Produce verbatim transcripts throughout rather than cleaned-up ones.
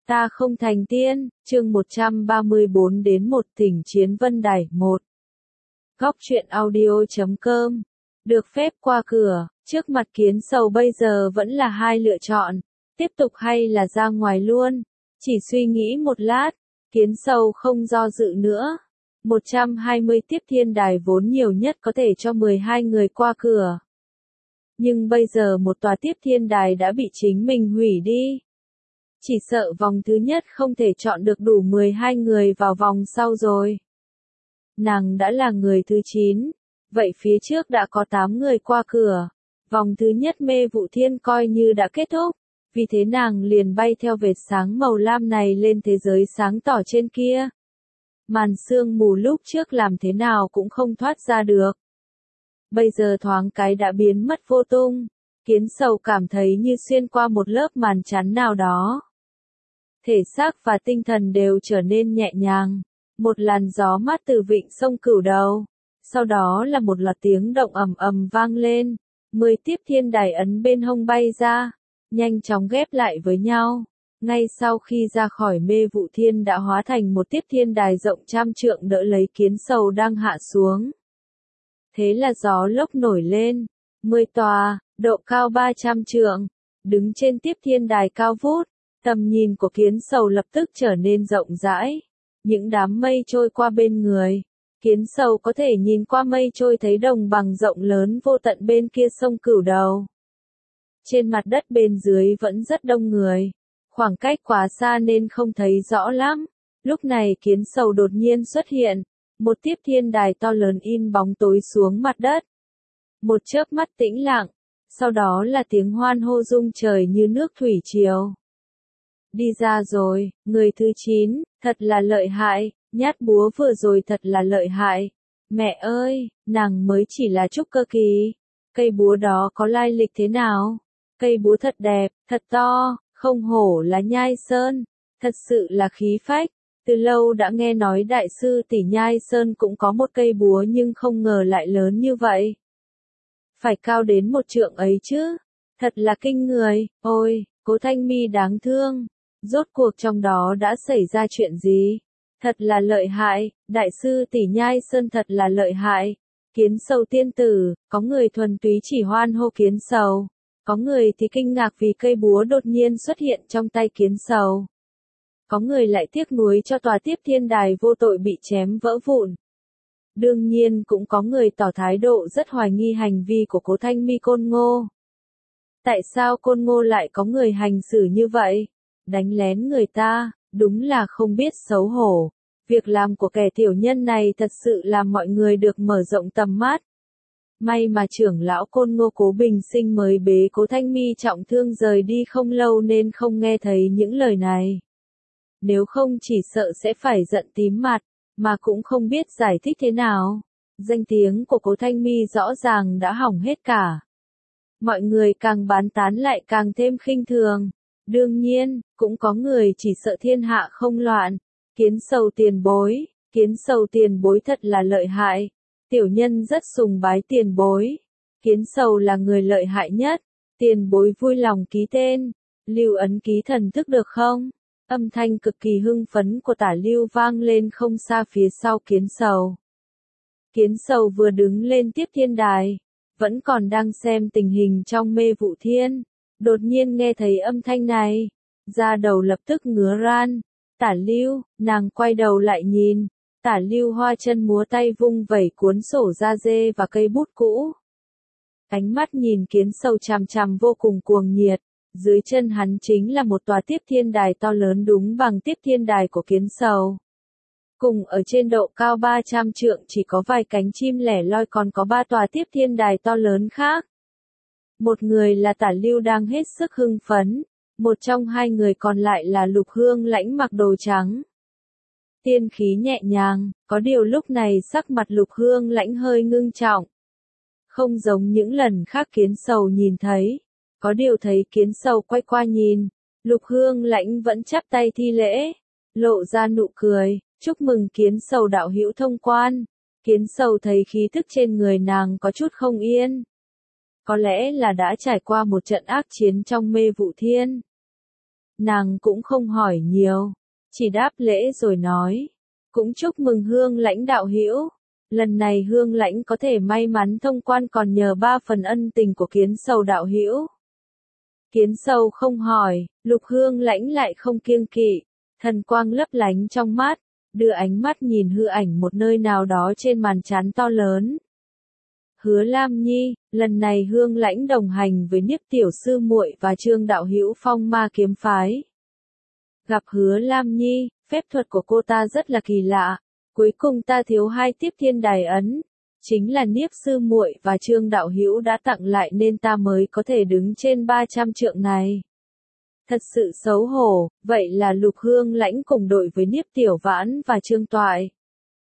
Ta không thành tiên, chương một trăm ba mươi bốn đến một Thỉnh Chiến Vân Đài một. Góc truyện audio chấm com. Được phép qua cửa, trước mặt Kiến Sầu bây giờ vẫn là hai lựa chọn, tiếp tục hay là ra ngoài luôn. Chỉ suy nghĩ một lát, Kiến Sầu không do dự nữa. một trăm hai mươi tiếp thiên đài vốn nhiều nhất có thể cho mười hai người qua cửa. Nhưng bây giờ một tòa tiếp thiên đài đã bị chính mình hủy đi. Chỉ sợ vòng thứ nhất không thể chọn được đủ mười hai người vào vòng sau rồi. Nàng đã là người thứ chín, vậy phía trước đã có tám người qua cửa. Vòng thứ nhất Mê Vụ Thiên coi như đã kết thúc, vì thế nàng liền bay theo vệt sáng màu lam này lên thế giới sáng tỏ trên kia. Màn sương mù lúc trước làm thế nào cũng không thoát ra được. Bây giờ thoáng cái đã biến mất vô tung, Kiến Sầu cảm thấy như xuyên qua một lớp màn chắn nào đó. Thể xác và tinh thần đều trở nên nhẹ nhàng, một làn gió mát từ vịnh sông Cửu Đầu, sau đó là một loạt tiếng động ầm ầm vang lên, mười tiếp thiên đài ấn bên hông bay ra, nhanh chóng ghép lại với nhau, ngay sau khi ra khỏi Mê Vụ Thiên đã hóa thành một tiếp thiên đài rộng trăm trượng đỡ lấy Kiến Sầu đang hạ xuống. Thế là gió lốc nổi lên, mười tòa, độ cao ba trăm trượng, đứng trên tiếp thiên đài cao vút. Tầm nhìn của Kiến Sầu lập tức trở nên rộng rãi. Những đám mây trôi qua bên người. Kiến Sầu có thể nhìn qua mây trôi thấy đồng bằng rộng lớn vô tận bên kia sông Cửu Đầu. Trên mặt đất bên dưới vẫn rất đông người. Khoảng cách quá xa nên không thấy rõ lắm. Lúc này Kiến Sầu đột nhiên xuất hiện. Một tiếp thiên đài to lớn in bóng tối xuống mặt đất. Một chớp mắt tĩnh lặng. Sau đó là tiếng hoan hô rung trời như nước thủy triều. Đi ra rồi, người thứ chín, thật là lợi hại, nhát búa vừa rồi thật là lợi hại. Mẹ ơi, nàng mới chỉ là trúc cơ kỳ. Cây búa đó có lai lịch thế nào? Cây búa thật đẹp, thật to, không hổ là Nhai Sơn, thật sự là khí phách. Từ lâu đã nghe nói đại sư tỷ Nhai Sơn cũng có một cây búa nhưng không ngờ lại lớn như vậy. Phải cao đến một trượng ấy chứ, thật là kinh người, ôi, Cố Thanh Mi đáng thương. Rốt cuộc trong đó đã xảy ra chuyện gì? Thật là lợi hại, đại sư tỷ Nhai Sơn thật là lợi hại. Kiến Sầu tiên tử, có người thuần túy chỉ hoan hô Kiến Sầu. Có người thì kinh ngạc vì cây búa đột nhiên xuất hiện trong tay Kiến Sầu. Có người lại tiếc nuối cho tòa tiếp thiên đài vô tội bị chém vỡ vụn. Đương nhiên cũng có người tỏ thái độ rất hoài nghi hành vi của Cố Thanh Mi Côn Ngô. Tại sao Côn Ngô lại có người hành xử như vậy? Đánh lén người ta, đúng là không biết xấu hổ. Việc làm của kẻ tiểu nhân này thật sự làm mọi người được mở rộng tầm mắt. May mà trưởng lão Côn Ngô Cố Bình Sinh mới bế Cố Thanh Mi trọng thương rời đi không lâu nên không nghe thấy những lời này. Nếu không chỉ sợ sẽ phải giận tím mặt, mà cũng không biết giải thích thế nào. Danh tiếng của Cố Thanh Mi rõ ràng đã hỏng hết cả. Mọi người càng bán tán lại càng thêm khinh thường. Đương nhiên, cũng có người chỉ sợ thiên hạ không loạn. Kiến Sầu tiền bối, Kiến Sầu tiền bối thật là lợi hại. Tiểu nhân rất sùng bái tiền bối. Kiến Sầu là người lợi hại nhất. Tiền bối vui lòng ký tên, lưu ấn ký thần thức được không? Âm thanh cực kỳ hưng phấn của Tả Lưu vang lên không xa phía sau Kiến Sầu. Kiến Sầu vừa đứng lên tiếp thiên đài, vẫn còn đang xem tình hình trong Mê Vụ Thiên. Đột nhiên nghe thấy âm thanh này, da đầu lập tức ngứa ran. Tả Lưu, nàng quay đầu lại nhìn. Tả Lưu hoa chân múa tay vung vẩy cuốn sổ da dê và cây bút cũ. Ánh mắt nhìn Kiến Sầu chằm chằm vô cùng cuồng nhiệt. Dưới chân hắn chính là một tòa tiếp thiên đài to lớn đúng bằng tiếp thiên đài của Kiến Sầu. Cùng ở trên độ cao ba trăm trượng chỉ có vài cánh chim lẻ loi còn có ba tòa tiếp thiên đài to lớn khác. Một người là Tả Lưu đang hết sức hưng phấn, một trong hai người còn lại là Lục Hương Lãnh mặc đồ trắng. Tiên khí nhẹ nhàng, có điều lúc này sắc mặt Lục Hương Lãnh hơi ngưng trọng. Không giống những lần khác Kiến Sầu nhìn thấy, có điều thấy Kiến Sầu quay qua nhìn, Lục Hương Lãnh vẫn chắp tay thi lễ, lộ ra nụ cười, chúc mừng Kiến Sầu đạo hữu thông quan. Kiến Sầu thấy khí thức trên người nàng có chút không yên. Có lẽ là đã trải qua một trận ác chiến trong Mê Vụ Thiên. Nàng cũng không hỏi nhiều, chỉ đáp lễ rồi nói, cũng chúc mừng Hương Lãnh đạo hữu. Lần này Hương Lãnh có thể may mắn thông quan còn nhờ ba phần ân tình của Kiến Sầu đạo hữu. Kiến Sầu không hỏi, Lục Hương Lãnh lại không kiêng kỵ, thần quang lấp lánh trong mắt, đưa ánh mắt nhìn hư ảnh một nơi nào đó trên màn trán to lớn. Hứa Lam Nhi, lần này Hương Lãnh đồng hành với Niếp tiểu sư muội và Trương đạo hữu Phong Ma kiếm phái. Gặp Hứa Lam Nhi, phép thuật của cô ta rất là kỳ lạ, cuối cùng ta thiếu hai tiếp thiên đài ấn, chính là Niếp sư muội và Trương đạo hữu đã tặng lại nên ta mới có thể đứng trên ba trăm trượng này. Thật sự xấu hổ, vậy là Lục Hương Lãnh cùng đội với Niếp Tiểu Vãn và Trương Toại.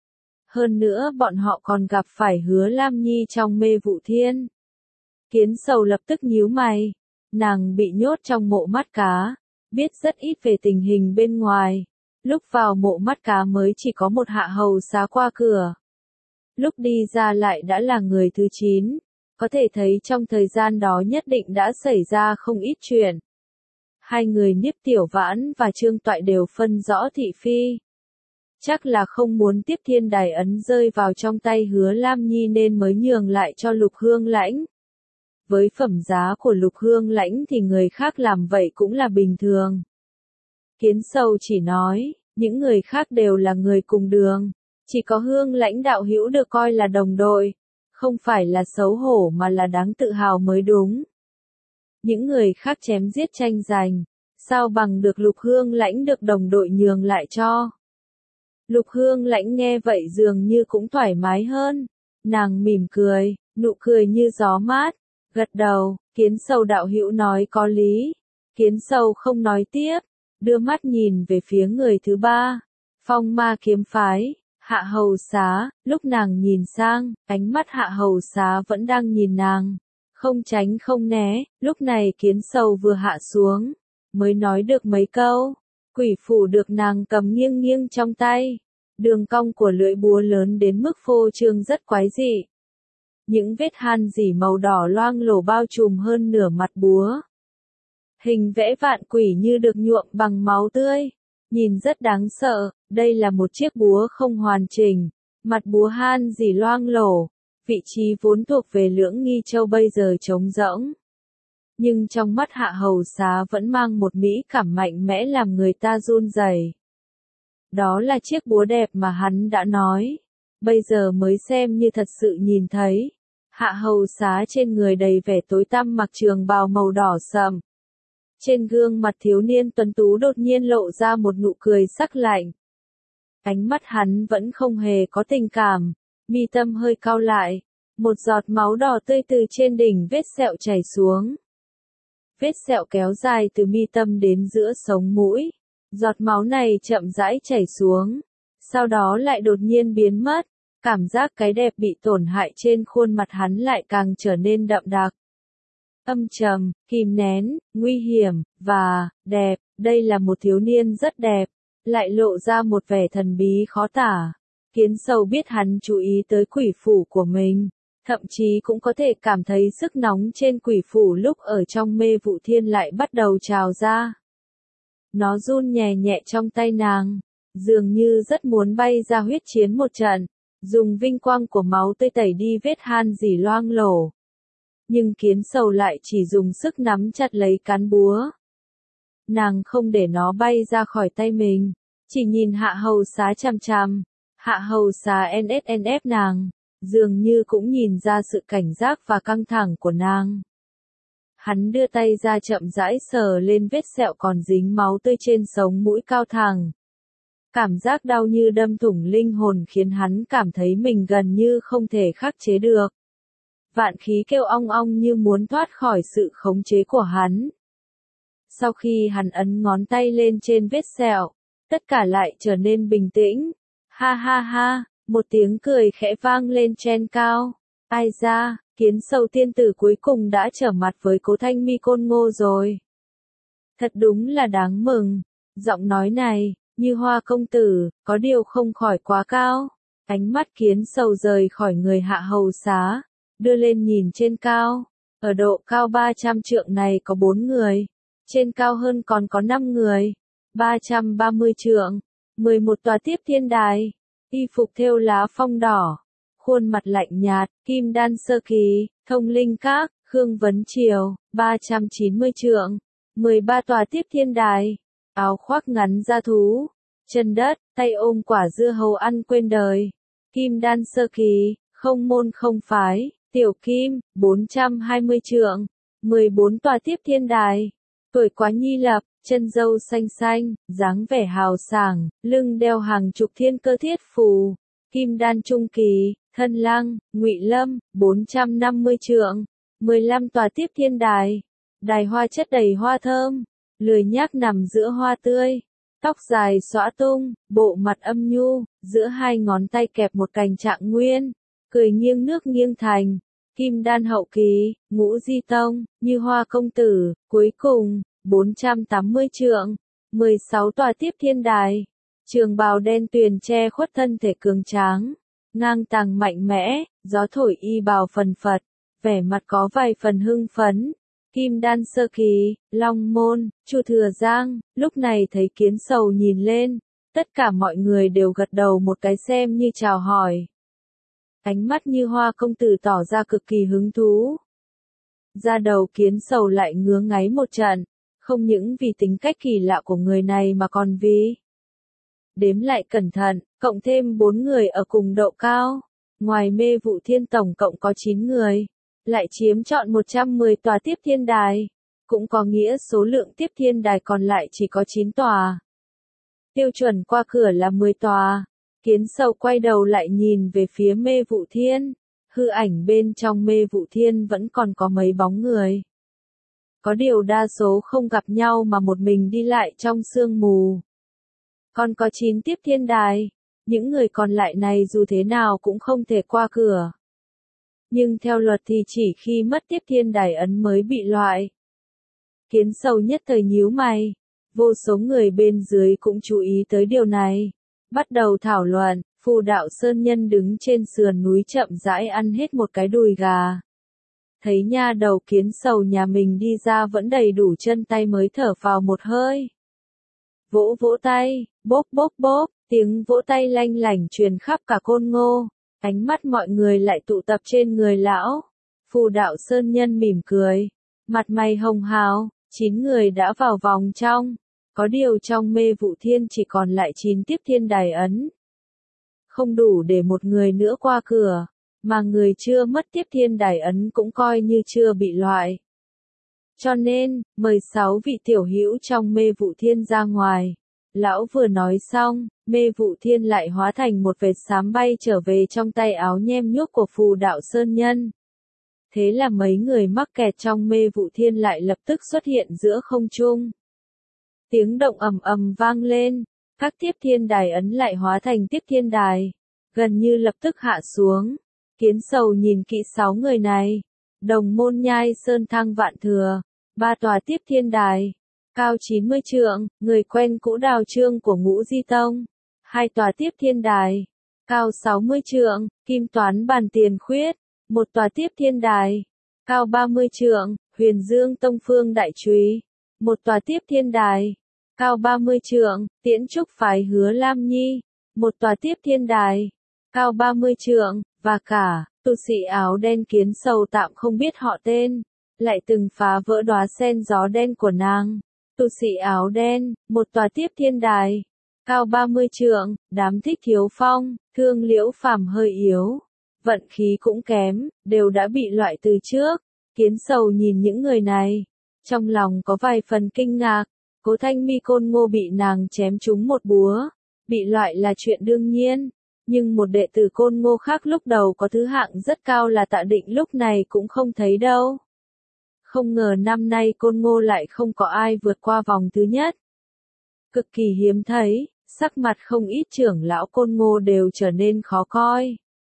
Hơn nữa bọn họ còn gặp phải Hứa Lam Nhi trong mê vụ thiên. Kiến Sầu lập tức nhíu mày, nàng bị nhốt trong mộ mắt cá, biết rất ít về tình hình bên ngoài. Lúc vào mộ mắt cá mới chỉ có một hạ hầu xá qua cửa. Lúc đi ra lại đã là người thứ chín, có thể thấy trong thời gian đó nhất định đã xảy ra không ít chuyện. Hai người Niếp Tiểu Vãn và Trương Toại đều phân rõ thị phi. Chắc là không muốn tiếp thiên đài ấn rơi vào trong tay Hứa Lam Nhi nên mới nhường lại cho Lục Hương Lãnh. Với phẩm giá của Lục Hương Lãnh thì người khác làm vậy cũng là bình thường. Kiến Sầu chỉ nói, những người khác đều là người cùng đường, chỉ có Hương Lãnh đạo hữu được coi là đồng đội, không phải là xấu hổ mà là đáng tự hào mới đúng. Những người khác chém giết tranh giành, sao bằng được Lục Hương Lãnh được đồng đội nhường lại cho. Lục Hương Lãnh nghe vậy dường như cũng thoải mái hơn, nàng mỉm cười, nụ cười như gió mát, gật đầu, Kiến Sầu đạo hữu nói có lý. Kiến Sầu không nói tiếp, đưa mắt nhìn về phía người thứ ba, Phong Ma kiếm phái, Hạ Hầu Xá. Lúc nàng nhìn sang, ánh mắt Hạ Hầu Xá vẫn đang nhìn nàng, không tránh không né. Lúc này Kiến Sầu vừa hạ xuống, mới nói được mấy câu. Quỷ phủ được nàng cầm nghiêng nghiêng trong tay, đường cong của lưỡi búa lớn đến mức phô trương rất quái dị. Những vết han rỉ màu đỏ loang lổ bao trùm hơn nửa mặt búa. Hình vẽ vạn quỷ như được nhuộm bằng máu tươi, nhìn rất đáng sợ. Đây là một chiếc búa không hoàn chỉnh, mặt búa han rỉ loang lổ, vị trí vốn thuộc về Lưỡng Nghi Châu bây giờ trống rỗng. Nhưng trong mắt Hạ Hầu Xá vẫn mang một mỹ cảm mạnh mẽ làm người ta run rẩy. Đó là chiếc búa đẹp mà hắn đã nói, bây giờ mới xem như thật sự nhìn thấy. Hạ Hầu Xá trên người đầy vẻ tối tăm mặc trường bào màu đỏ sậm. Trên gương mặt thiếu niên tuấn tú đột nhiên lộ ra một nụ cười sắc lạnh. Ánh mắt hắn vẫn không hề có tình cảm, mi tâm hơi cau lại, một giọt máu đỏ tươi từ trên đỉnh vết sẹo chảy xuống. Vết sẹo kéo dài từ mi tâm đến giữa sống mũi. Giọt máu này chậm rãi chảy xuống, sau đó lại đột nhiên biến mất. Cảm giác cái đẹp bị tổn hại trên khuôn mặt hắn lại càng trở nên đậm đặc. Âm trầm, kìm nén, nguy hiểm, và, đẹp. Đây là một thiếu niên rất đẹp, lại lộ ra một vẻ thần bí khó tả. Kiến Sầu biết hắn chú ý tới quỷ phủ của mình, thậm chí cũng có thể cảm thấy sức nóng trên quỷ phủ lúc ở trong mê vụ thiên lại bắt đầu trào ra. Nó run nhẹ nhẹ trong tay nàng, dường như rất muốn bay ra huyết chiến một trận, dùng vinh quang của máu tươi tẩy đi vết han rỉ loang lổ. Nhưng Kiến Sầu lại chỉ dùng sức nắm chặt lấy cán búa. Nàng không để nó bay ra khỏi tay mình, chỉ nhìn Hạ Hầu Xá chằm chằm. Hạ Hầu Xá en ét en ép nàng, dường như cũng nhìn ra sự cảnh giác và căng thẳng của nàng. Hắn đưa tay ra chậm rãi sờ lên vết sẹo còn dính máu tươi trên sống mũi cao thẳng. Cảm giác đau như đâm thủng linh hồn khiến hắn cảm thấy mình gần như không thể khắc chế được. Vạn khí kêu ong ong như muốn thoát khỏi sự khống chế của hắn. Sau khi hắn ấn ngón tay lên trên vết sẹo, tất cả lại trở nên bình tĩnh. Ha ha ha, một tiếng cười khẽ vang lên trên cao. Ai ra, Kiến Sầu tiên tử cuối cùng đã trở mặt với Cố Thanh Mi Côn Ngô rồi. Thật đúng là đáng mừng. Giọng nói này, như Hoa công tử, có điều không khỏi quá cao. Ánh mắt Kiến Sầu rời khỏi người Hạ Hầu Xá, đưa lên nhìn trên cao. Ở độ cao ba trăm trượng này có bốn người. trên cao hơn còn có năm người, ba trăm ba mươi trượng, mười một tòa tiếp thiên đài, y phục thêu lá phong đỏ, khuôn mặt lạnh nhạt, kim đan sơ kỳ, thông linh các, Khương Vấn Triều, ba trăm chín mươi trượng, mười ba tòa tiếp thiên đài, áo khoác ngắn da thú, chân đất, tay ôm quả dưa hấu ăn quên đời, kim đan sơ kỳ, không môn không phái, tiểu kim, bốn trăm hai mươi trượng, mười bốn tòa tiếp thiên đài, tuổi quá nhi lập, chân râu xanh xanh, dáng vẻ hào sảng, lưng đeo hàng chục thiên cơ thiết phù, kim đan trung kỳ, thân lăng, ngụy lâm, bốn trăm năm mươi trượng, mười lăm tòa tiếp thiên đài, đài hoa chất đầy hoa thơm, lười nhác nằm giữa hoa tươi, tóc dài xõa tung, bộ mặt âm nhu, giữa hai ngón tay kẹp một cành trạng nguyên, cười nghiêng nước nghiêng thành, kim đan hậu kỳ, ngũ di tông, như hoa công tử, cuối cùng, bốn trăm tám mươi trượng, mười sáu tòa tiếp thiên đài, trường bào đen tuyền che khuất thân thể cường tráng, ngang tàng mạnh mẽ, gió thổi y bào phần phật, vẻ mặt có vài phần hưng phấn. Kim đan sơ kỳ, Long Môn, Chu Thừa Giang, lúc này thấy Kiến Sầu nhìn lên, tất cả mọi người đều gật đầu một cái xem như chào hỏi. Ánh mắt như hoa công tử tỏ ra cực kỳ hứng thú. Ra đầu Kiến Sầu lại ngứa ngáy một trận, không những vì tính cách kỳ lạ của người này mà còn vì đếm lại cẩn thận, cộng thêm bốn người ở cùng độ cao, ngoài Mê Vụ Thiên tổng cộng có chín người, lại chiếm trọn một trăm mười tòa tiếp thiên đài, cũng có nghĩa số lượng tiếp thiên đài còn lại chỉ có chín tòa. Tiêu chuẩn qua cửa là mười tòa. Kiến Sầu quay đầu lại nhìn về phía Mê Vụ Thiên, hư ảnh bên trong Mê Vụ Thiên vẫn còn có mấy bóng người. Có điều đa số không gặp nhau mà một mình đi lại trong sương mù. Còn có chín tiếp thiên đài, những người còn lại này dù thế nào cũng không thể qua cửa. Nhưng theo luật thì chỉ khi mất tiếp thiên đài ấn mới bị loại. Kiến Sầu nhất thời nhíu mày, vô số người bên dưới cũng chú ý tới điều này. Bắt đầu thảo luận, Phù Đạo Sơn Nhân đứng trên sườn núi chậm rãi ăn hết một cái đùi gà. Thấy nha đầu Kiến Sầu nhà mình đi ra vẫn đầy đủ chân tay mới thở vào một hơi. Vỗ vỗ tay, bốp bốp bốp, tiếng vỗ tay lanh lảnh truyền khắp cả Côn Ngô. Ánh mắt mọi người lại tụ tập trên người lão. Phù Đạo Sơn Nhân mỉm cười, mặt mày hồng hào, chín người đã vào vòng trong. Có điều trong Mê Vụ Thiên chỉ còn lại chín tiếp thiên đài ấn. Không đủ để một người nữa qua cửa, mà người chưa mất tiếp thiên đài ấn cũng coi như chưa bị loại. Cho nên, mời sáu vị tiểu hữu trong Mê Vụ Thiên ra ngoài. Lão vừa nói xong, Mê Vụ Thiên lại hóa thành một vệt xám bay trở về trong tay áo nhem nhuốc của Phù Đạo Sơn Nhân. Thế là mấy người mắc kẹt trong Mê Vụ Thiên lại lập tức xuất hiện giữa không trung. Tiếng động ầm ầm vang lên, các tiếp thiên đài ấn lại hóa thành tiếp thiên đài, gần như lập tức hạ xuống. Kiến Sầu nhìn kỹ sáu người này, Đồng Môn Nhai Sơn Thăng Vạn Thừa, ba tòa tiếp thiên đài, cao chín mươi trượng, người quen cũ Đào Trương của Ngũ Di Tông, hai tòa tiếp thiên đài, cao sáu mươi trượng, Kim Toán Bàn Tiền Khuyết, một tòa tiếp thiên đài, cao ba mươi trượng, Huyền Dương Tông Phương Đại Trúy, một tòa tiếp thiên đài, cao ba mươi trượng, Tiễn Trúc Phái Hứa Lam Nhi, một tòa tiếp thiên đài, cao ba mươi trượng, và cả, tu sĩ áo đen Kiến Sầu tạm không biết họ tên, lại từng phá vỡ đóa sen gió đen của nàng. Tu sĩ áo đen, một tòa tiếp thiên đài, cao ba mươi trượng, đám Thích Thiếu Phong, Thương Liễu Phàm hơi yếu, vận khí cũng kém, đều đã bị loại từ trước. Kiến Sầu nhìn những người này, trong lòng có vài phần kinh ngạc. Cố Thanh Mi Côn Ngô bị nàng chém trúng một búa, bị loại là chuyện đương nhiên, nhưng một đệ tử Côn Ngô khác lúc đầu có thứ hạng rất cao là Tạ Định lúc này cũng không thấy đâu. Không ngờ năm nay Côn Ngô lại không có ai vượt qua vòng thứ nhất. Cực kỳ hiếm thấy, sắc mặt không ít trưởng lão Côn Ngô đều trở nên khó coi.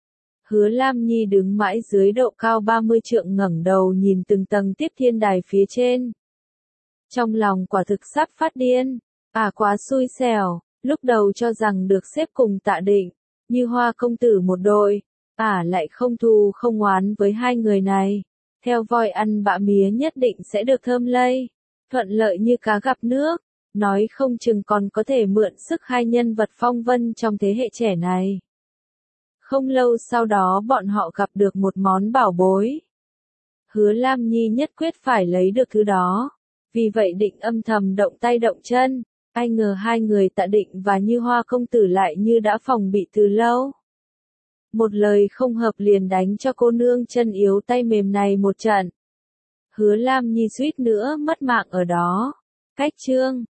Hứa Lam Nhi đứng mãi dưới độ cao ba mươi trượng ngẩng đầu nhìn từng tầng tiếp thiên đài phía trên. Trong lòng quả thực sắp phát điên, à quá xui xẻo, lúc đầu cho rằng được xếp cùng Tạ Định, như Hoa công tử một đội, à lại không thù không oán với hai người này, theo voi ăn bã mía nhất định sẽ được thơm lây. thuận lợi như cá gặp nước, nói không chừng còn có thể mượn sức hai nhân vật phong vân trong thế hệ trẻ này. Không lâu sau đó bọn họ gặp được một món bảo bối. Hứa Lam Nhi nhất quyết phải lấy được thứ đó, vì vậy định âm thầm động tay động chân, ai ngờ hai người Tạ Định và Như Hoa công tử lại như đã phòng bị từ lâu. Một lời không hợp liền đánh cho cô nương chân yếu tay mềm này một trận. Hứa Lam Nhi suýt nữa mất mạng ở đó. Cách chương